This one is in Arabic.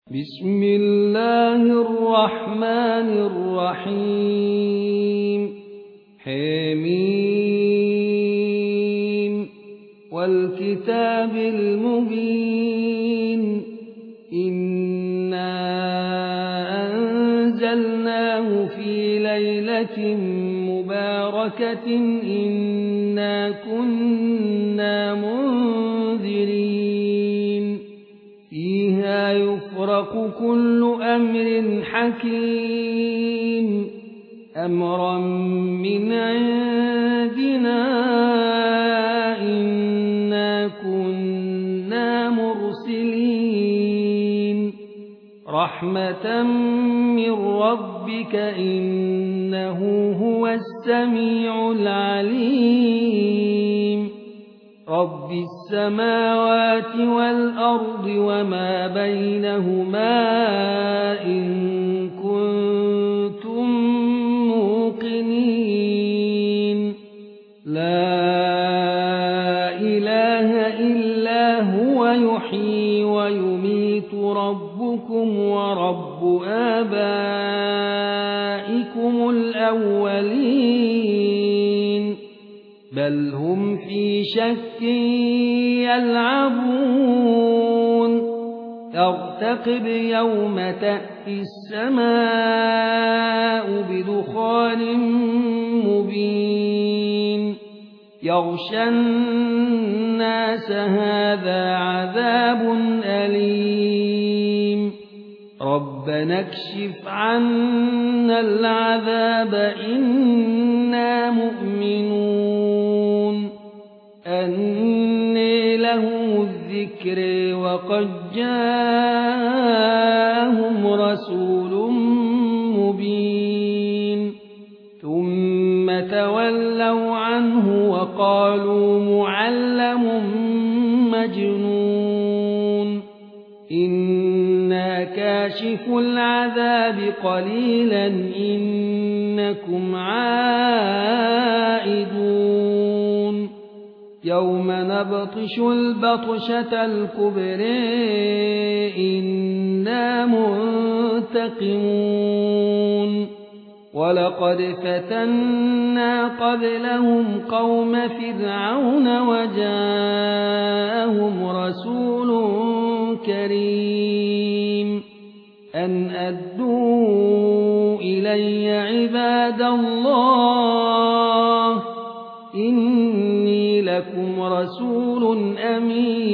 بسم الله الرحمن الرحيم حميم والكتاب المبين إنا أنزلناه في ليلة مباركة إنا كنا منذرين فيها يفرق كل أمر حكيم أمرا من عندنا إنا كنا مرسلين رحمة من ربك إنه هو السميع العليم رب السماوات والأرض وما بينهما إن كنتم موقنين لا إله إلا هو يحيي ويميت ربكم ورب آبائكم الأولين بل هم في شك يلعبون ارتقب يوم تأتي السماء بدخان مبين يغشى الناس هذا عذاب أليم ربنا اكشف عنا العذاب إنا مؤمنون أني لهم الذكر وقد جاءهم رسول مبين ثم تولوا عنه وقالوا معلم مجنون إنا كاشف العذاب قليلا إنكم عائدون يوم نبطش البطشة الكبرى إنا منتقمون ولقد فتنا قبلهم قوم فرعون وجاءهم رسول كريم أن أدوا إلي عباد الله إني لكم رسول أمين